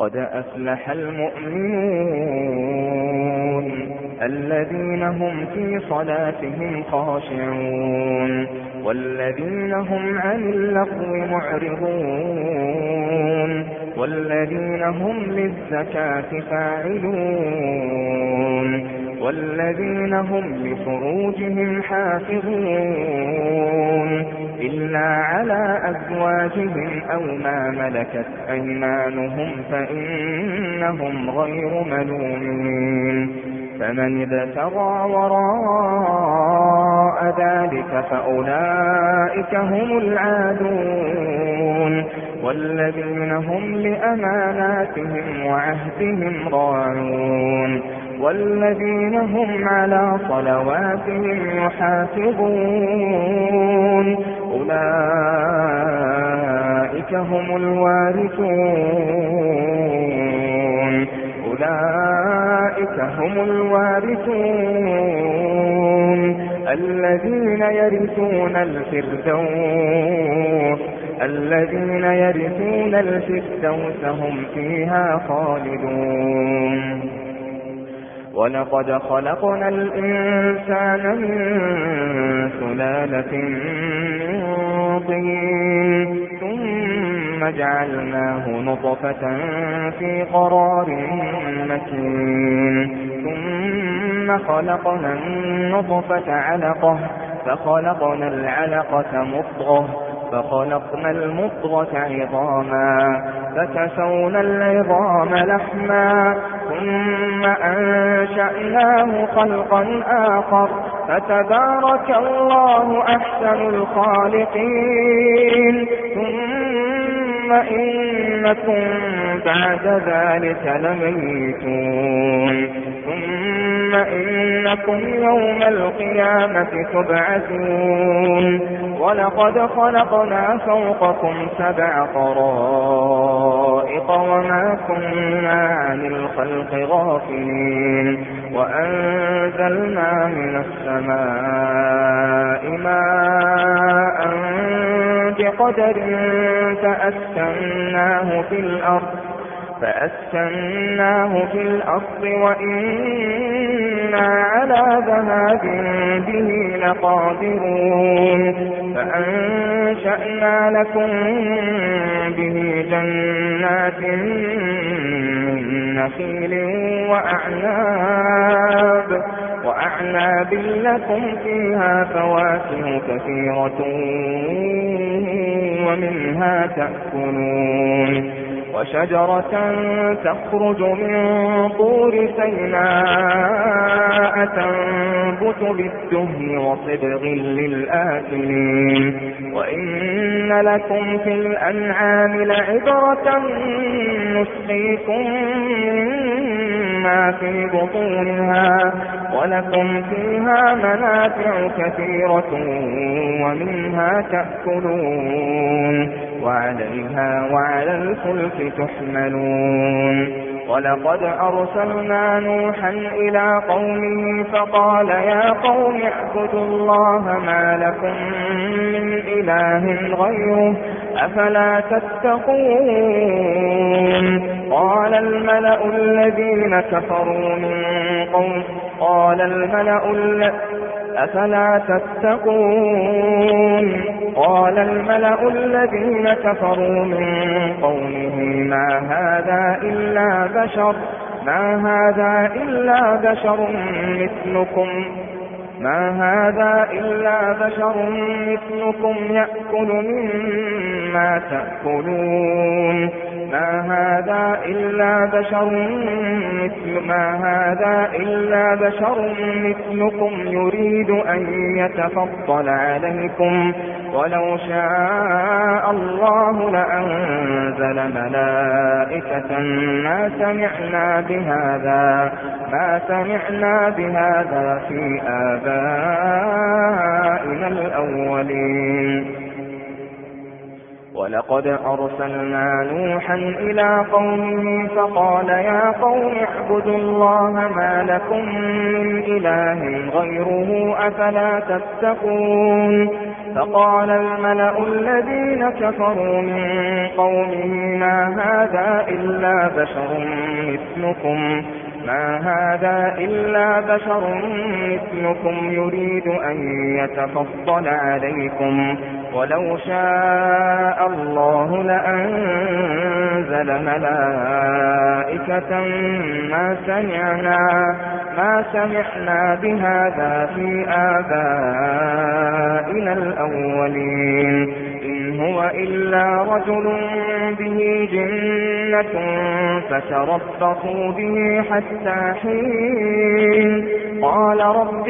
قد أفلح المؤمنون الذين هم في صلاتهم خاشعون والذين هم عن اللغو معرضون والذين هم للزكاة فاعلون والذين هم لفروجهم حافظون إلا على أزواجهم أو ما ملكت أيمانهم فإنهم غير ملومين فمن ابتغى وراء ذلك فأولئك هم العادون والذين هم لأماناتهم وعهدهم راعون والذين هم على صلواتهم يحافظون أولئك هم الوارثون الذين يرثون الفردوس هم فيها خالدون ولقد خلقنا الإنسان من سلالة من طين ثم جعلناه نطفة في قرار مكين ثم خلقنا النطفة علقة فخلقنا العلقة مضغة فخلقنا المضغة عظاما فكسونا العظام لحما ثم أنشأناه خلقا آخر فتبارك الله أحسن الخالقين ثم إنكم بعد ذلك لميتون ثم إنكم يوم القيامة تبعثون ولقد خلقنا فوقكم 7 طرائق وما كنا عن الخلق غافلين وأنزلنا من السماء ماء بقدر فأسكناه في الأرض وإنا على ذهاب به لقادرون فأنشأنا لكم به جنات من نخيل وأعناب لكم فيها فواكه كثيرة ومنها تأكلون وشجرة تخرج من طور سيناء تنبت بالدهن وصبغ للآكلين وإن لكم في الأنعام لعبرة نسقيكم مما في بطونها ولكم فيها منافع كثيرة ومنها تأكلون وعليها وعلى الفلك تحملون ولقد أرسلنا نوحا إلى قومه فقال يا قوم اعبدوا الله ما لكم من إله غيره أفلا تتقون قال الملأ الذين كفروا من قومه قال الملأ الذين كفروا من قومه ما هذا إلا بشر مثلكم يأكل مما تأكلون ما هذا إلا بشر مثلكم يريد أن يتفضل عليكم ولو شاء الله لأنزل ملائكة ما سمعنا بهذا في آبائنا الأولين ولقد أرسلنا نوحا إلى قومه فقال يا قوم اعبدوا الله ما لكم من إله غيره أفلا تتقون فقال الملأ الذين كفروا من قومه ما هذا إلا بشر مثلكم يريد أن يتفضل عليكم ولو شاء الله لأنزل ملائكة ما سمعنا بهذا في آبائنا الأولين إن هو إلا رجل به جنة فتربصوا به حتى حين قال رب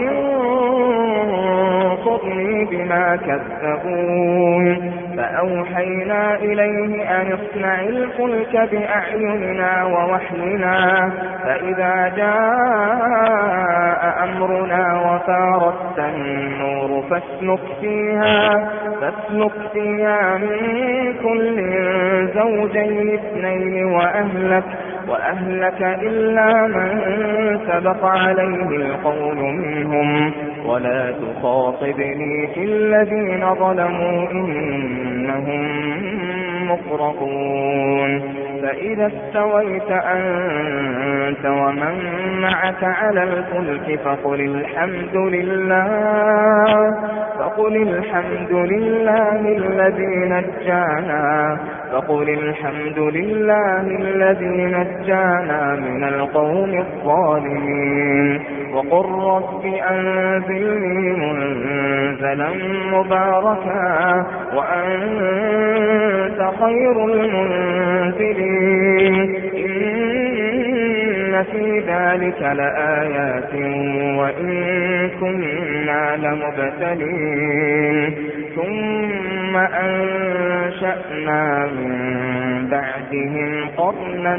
انصرني بما كذبون فأوحينا إليه أن اصنع الفلك بأعيننا ووحينا فإذا جاء أمرنا وفارت النور فاسلك فيها من كل زوجين اثنين وأهلك إلا من سبق عليه القول منهم ولا تخاطبني في الذين ظلموا إنهم مغرقون فإذا استويت أنت ومن معك على الفلك فقل الحمد لله الذي نجانا من القوم الظالمين وقل رب أنزلني منزلا مباركا وأنت خير المنزلين إن في ذلك لآيات وإن كنا لمبتلين ثم أنشأنا من بعدهم قرنا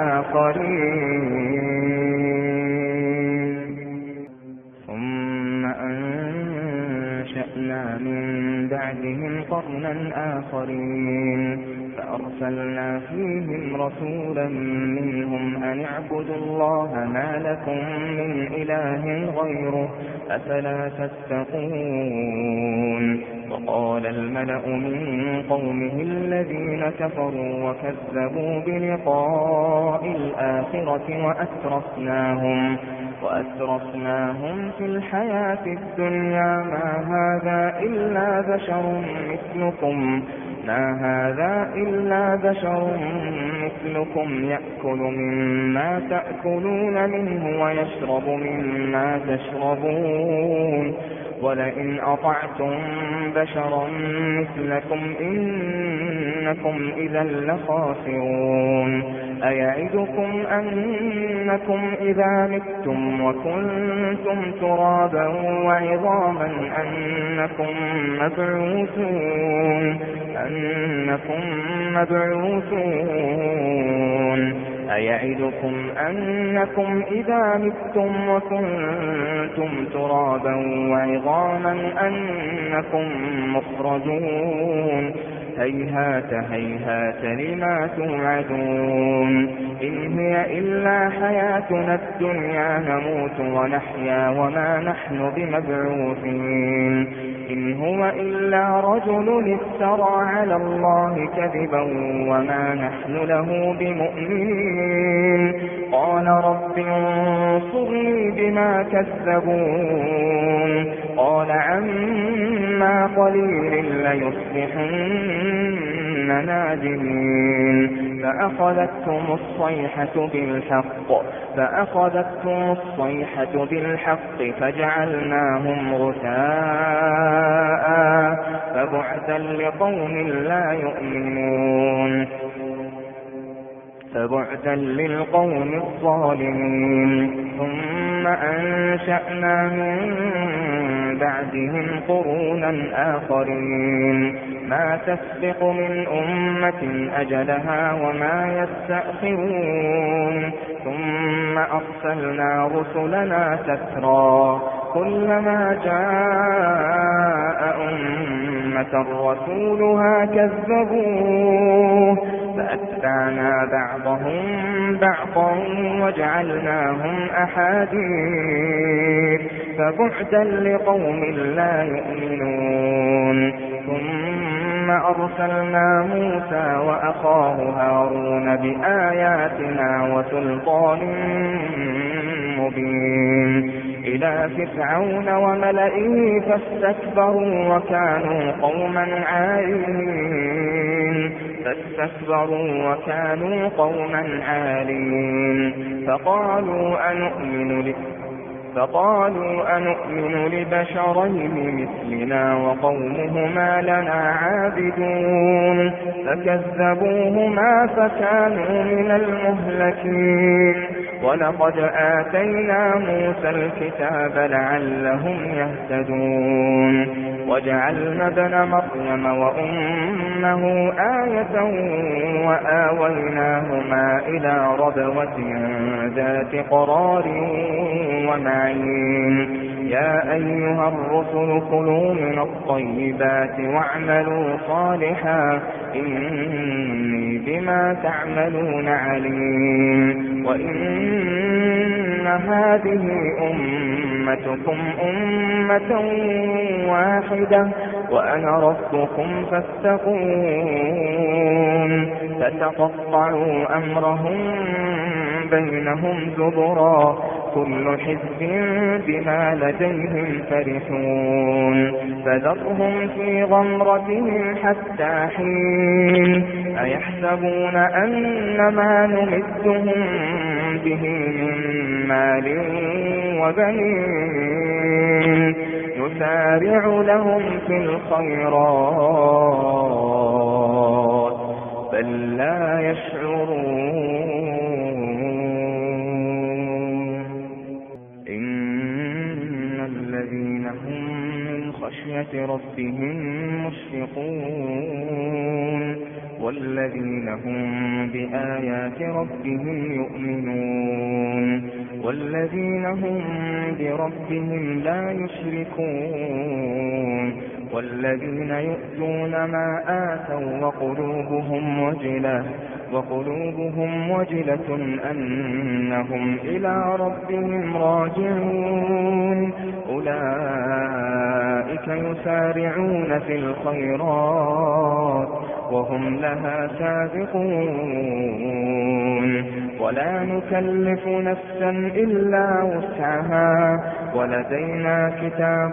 آخرين فأرسلنا فيهم رسولا منهم أن اعبدوا الله ما لكم من إله غيره أفلا تتقون وقال الملأ من قومه الذين كفروا وكذبوا بلقاء الآخرة وأترفناهم في الحياة الدنيا ما هذا إلا بشر مثلكم يأكل مما تأكلون منه ويشرب مما تشربون ولئن أطعتم بشرا مثلكم إنكم إذا لخاسرون أيعدكم أنكم إذا متم وكنتم ترابا وعظاما أنكم مبعوثون أيعدكم أنكم إذا متم وكنتم ترابا وعظاما أنكم مخرجون هيهات لما توعدون إن هي إلا حياتنا الدنيا نموت ونحيا وما نحن بمبعوثين إن هو إلا رجل افترى على الله كذبا وما نحن له بمؤمنين قال رب انصرني بما كذبون قال عما قليل ليصبحن نادمين فأخذتهم الصيحة بالحق فجعلناهم غثاء فبعدا لقوم لا يؤمنون فبعدا للقوم الظالمين ثم أنشأنا من بعدهم قرونا آخرين ما تسبق من أمة أجلها وما يستأخرون ثم أرسلنا رسلنا تترى كلما جاء أمة رسولها كذبوه فأتبعنا بعضهم بعضا وجعلناهم أحاديث فبعدا لقوم لا يؤمنون. ثم أرسلنا موسى وأخاه هارون بآياتنا وسلطان مبين إلى فرعون وملئه فاستكبروا وكانوا قوما عالين فقالوا أنؤمن لبشرين مثلنا وقومهما لنا عابدون فكذبوهما فكانوا من المهلكين. ولقد آتينا موسى الكتاب لعلهم يهتدون وجعلنا ابن مريم وأمه آية وآويناهما إلى ربوة ذات قرار ومعين. يا أيها الرسل كلوا من الطيبات واعملوا صالحا إني بما تعملون عليم. وإن هذه أمتكم أمة واحدة وأنا ربكم فاتقون. فتقطعوا أمرهم بينهم زبرا كل حزب بما لديهم فرحون. فذرهم في غمرتهم حتى حين. أيحسبون أن ما نمدهم به من مال وبنين نسارع لهم في الخيرات بل لا يشعرون. إن الذين هم من خشية ربهم مشفقون والذين هم بآيات ربهم يؤمنون والذين هم بربهم لا يشركون والذين يؤتون ما آتوا وقلوبهم وجلة أنهم إلى ربهم راجعون. أولئك يسارعون في الخيرات وهم لها سابقون. ولا نكلف نفسا إلا وسعها ولدينا كتاب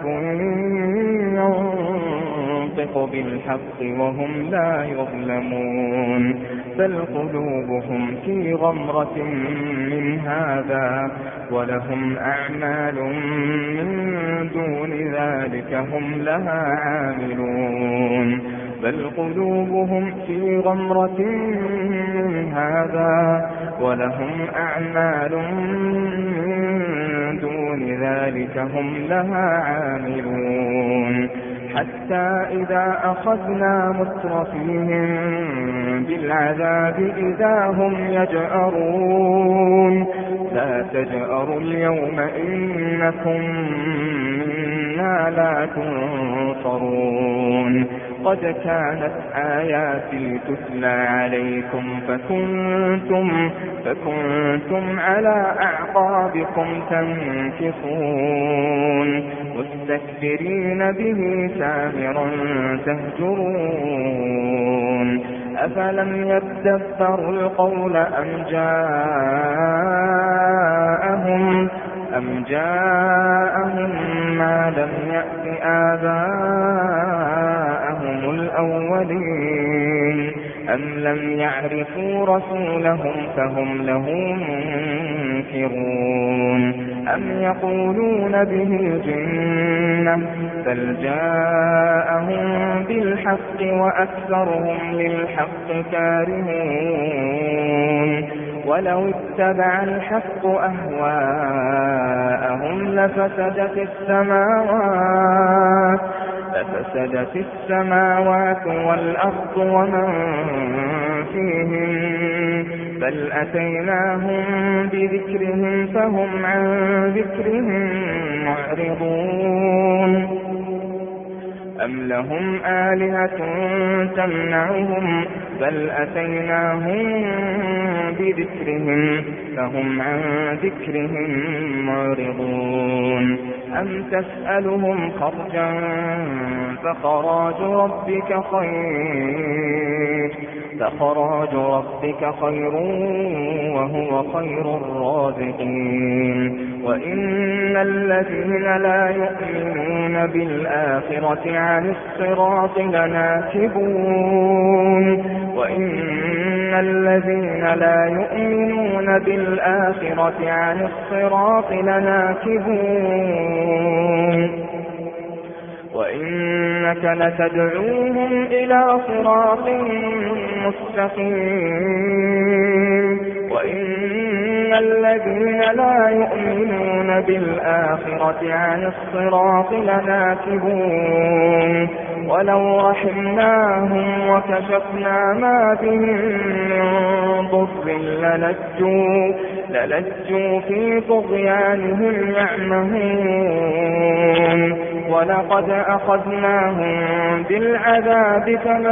ينطق بالحق وهم لا يظلمون. بل قلوبهم في غمرة من هذا ولهم أعمال من دون ذلك هم لها عاملون. بل قلوبهم في غمرة من هذا ولهم أعمال من دون ذلك هم لها عاملون. حتى إذا أخذنا مترفيهم بالعذاب إذا هم يجأرون. لا تجأروا اليوم إنكم منا لا تنصرون. قد كانت آياتي تتلى عليكم فكنتم على أعقابكم تنكصون مستكبرين به سامرا تهجرون. أفلم يدبروا القول أم جاءهم ما لم يأت آباءهم الأولين أم لم يعرفوا رسولهم فهم له منكرون. أم يقولون به جنة بل جاءهم بالحق وأكثرهم للحق كارهون. ولو اتبع الحق أهواءهم لفسدت السماوات والأرض ومن فيهن بل أتيناهم بذكرهم فهم عن ذكرهم معرضون أم لهم آلهة تمنعهم بل أتيناهم بذكرهم فهم عن ذكرهم معرضون أم تسألهم خرجا فخراج ربك خير وهو خير الرازقين وإن الذين لا يؤمنون بالآخرة عن الصراط لناكبون وإن الذين لا يؤمنون بالآخرة عن الصراط لناكبون وإنك لتدعوهم إلى صراط مستقيم وإن الذين لا يؤمنون بالآخرة عن الصراط لناكبون ولو رحمناهم وكشفنا ما بهم من ضر للجوا في طغيانهم يعمهون ولقد أخذناهم بالعذاب فما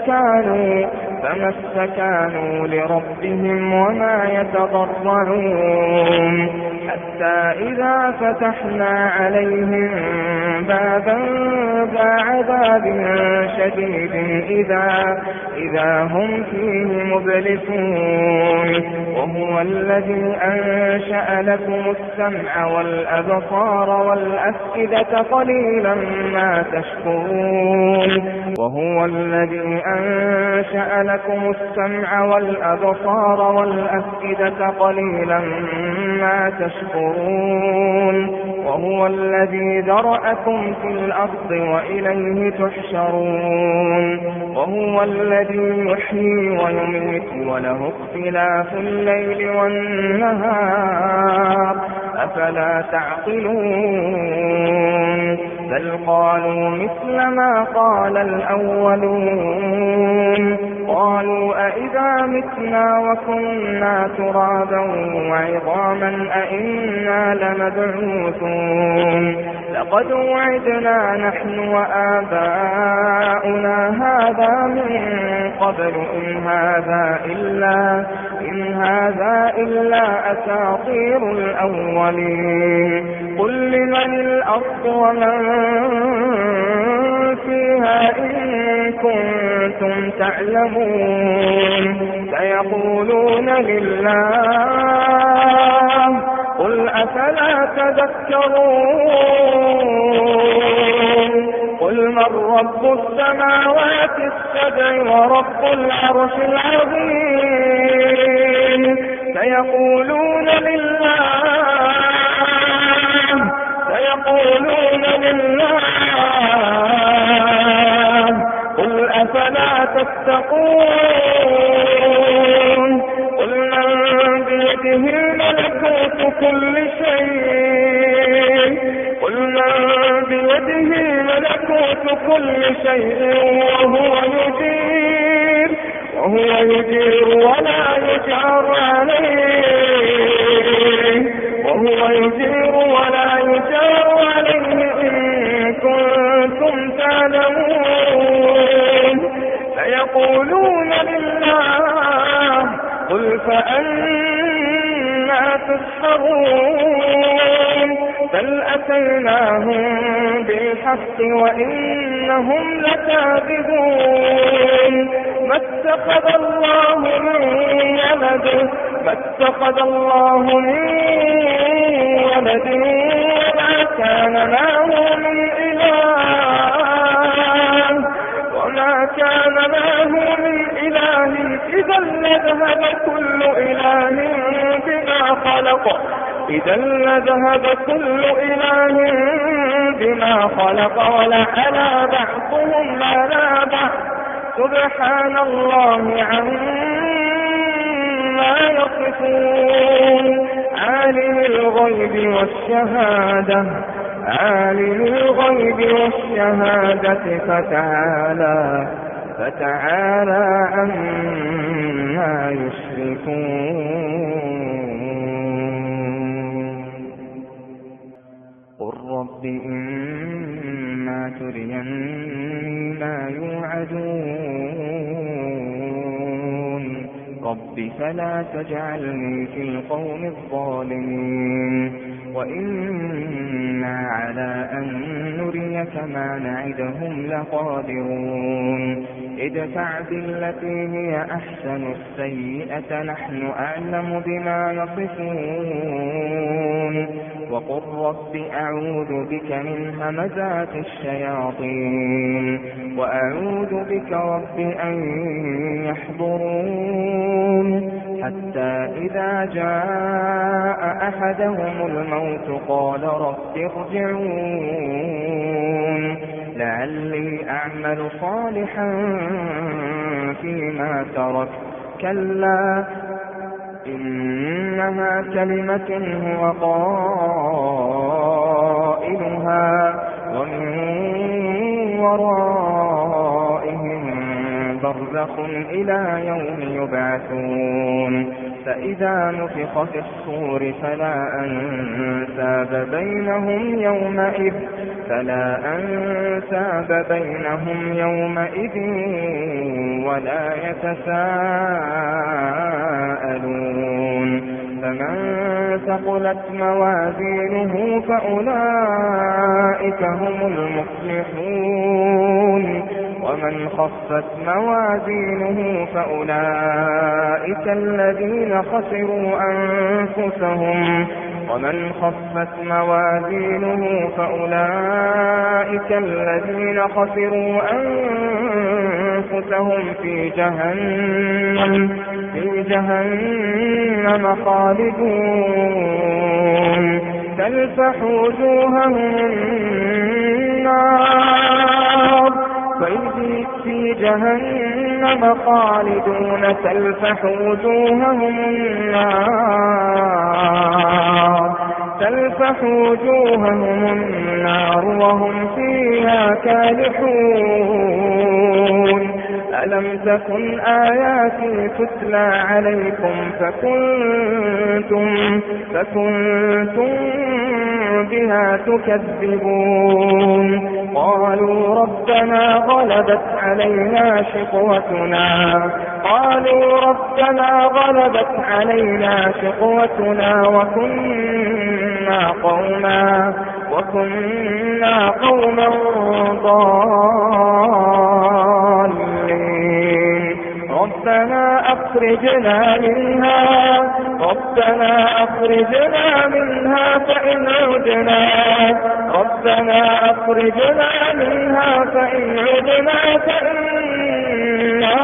استكانوا لربهم وما يتضرعون حتى إذا فتحنا عليهم بابا ذا عذاب شديد إذا هم فيه مبلسون وهو الذي أنشأ لكم السمع والأبصار والأفئدة قليلا ما تشكرون وهو الذي أنشأ لكم السمع والأبصار والأفئدة قليلا ما تشكرون وهو الذي ذرأكم في الأرض وإليه تحشرون وهو الذي يحيي ويميت وله اختلاف الليل والنهار أفلا تعقلون بل قالوا مثل ما قال الأولون قالوا أئذا متنا وكنا ترابا وعظاما أئنا لمبعوثون لقد وعدنا نحن وآباؤنا هذا من قبل إن هذا إلا أساطير الأولين قل لمن الأرض ومن فيها إن كنتم تعلمون سيقولون لله قل أفلا تذكرون قل من رب السماوات السبع ورب العرش العظيم سيقولون لله قل أفلا تتقون قل من بيده ملكوت كل شيء وهو يجير ولا يجار عليه إن كنتم تعلمون سيقولون لله قل فأنا تسحرون بل أتيناهم بالحق وإنهم لكاذبون ما اتخذ الله من ولد وما كان معه من إله إذا لذهب كل إله بما خلق ولعلى بعضهم على بعض سبحان الله عما يصفون عالم الغيب والشهادة فتعالى فتعالى عما يشركون. قل رب إما تريني ما يوعدون رب فلا تجعلني في القوم الظالمين وإنا على أن نريك ما نعدهم لقادرون ادفع بالتي هي أحسن السيئة نحن أعلم بما يصفون وقل رب أعوذ بك من همزات الشياطين وأعوذ بك رب أن يحضرون حتى إذا جاء أحدهم الموت قال رب ارجعون لعلي أعمل صالحا فيما ترك كلا إنها كلمة هو قائلها ومن ورائهم برزخ إلى يوم يبعثون فإذا نفخ في الصور فلا أنساب بينهم يومئذ ولا يتساءلون فمن ثقلت موازينه فأولئك هم المفلحون ومن خفت موازينه فأولئك الذين خسروا أنفسهم في جهنم خالدون تلفح وجوههم النار في جهنم خالدون تلفح وجوههم النار وهم فيها كالحون ألم تكن آياتي تتلى عليكم فكنتم بها تكذبون قالوا ربنا غلبت علينا شقوتنا وكنا قوما ضالين ربنا أخرجنا منها فإن عدنا فإنا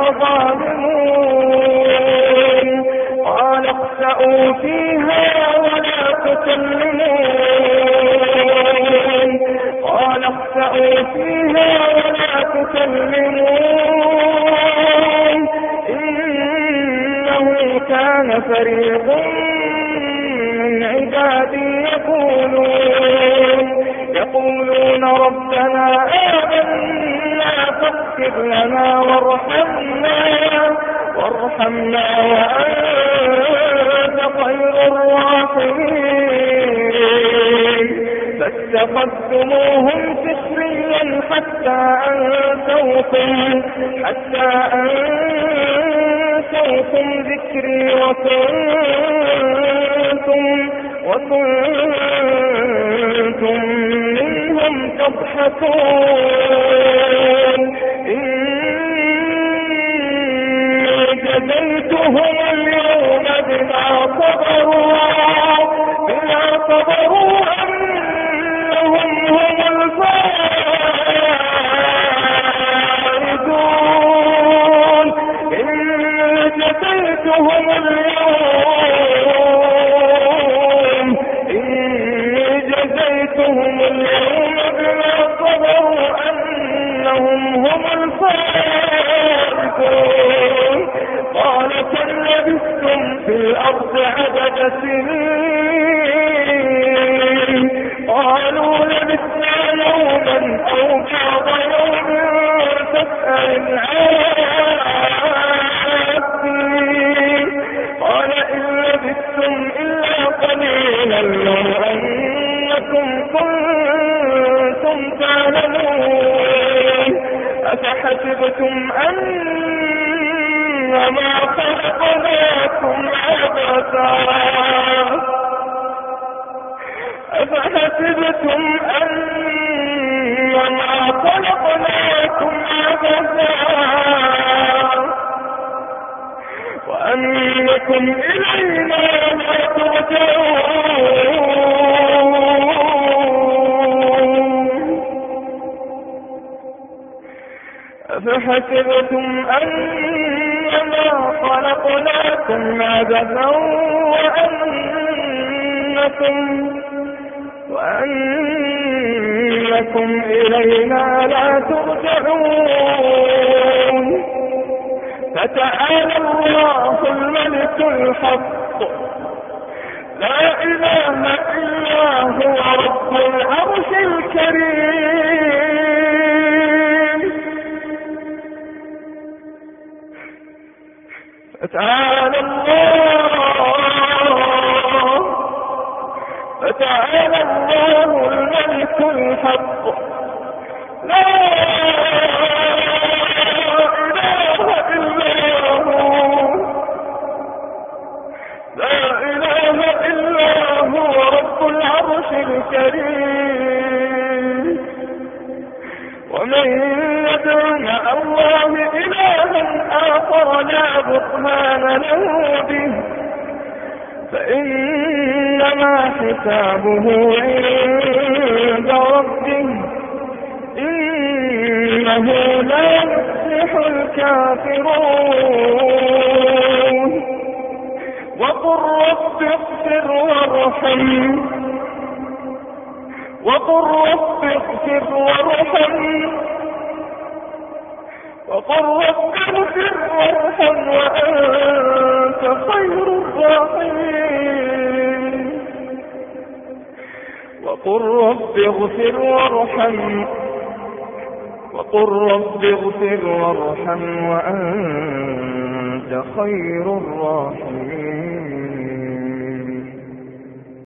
ظالمون قال اخسئوا فيها ولا تكلمون إنه كان فريق من عبادي يقولون ربنا آمنا فاغفر لنا وارحمنا وأنت خير الراحمين فاتخذتموهم سخريا حتى أنسوكم ذكري وكنتم منهم تضحكون إني جزيتهم اليوم بما صبروا أنهم هم الفائزون إني جزيتهم اليوم بما صبروا أنهم هم الفائزون قال كم لبثتم في الأرض عدد سنين قالوا لبثنا يوما أو بعض يوم فاسأل العادين قال إن لبثتم إلا قليلا لو أنكم كنتم تعلمون أفحسبتم أنما خلقناكم عبثا أفحسبتم أنما خلقناكم عبثا وأنكم إلينا لا ترجعون أفحسبتم أنما خلقناكم عبثا وأنكم إلينا لا ترجعون فتعالى الله الملك الحق لا إله إلا هو رب العرش الكريم فتعالى الله الملك الحق لا إله إلا هو رب العرش الكريم ومن يدع مع الله إلها آخر لا برهان له به فإنما حسابه عند ربه إنه لا يفلح الكافرون وقل رب اغفر وارحم وأنت خير الراحمين وقل رب اغفر وارحم وأنت خير الراحمين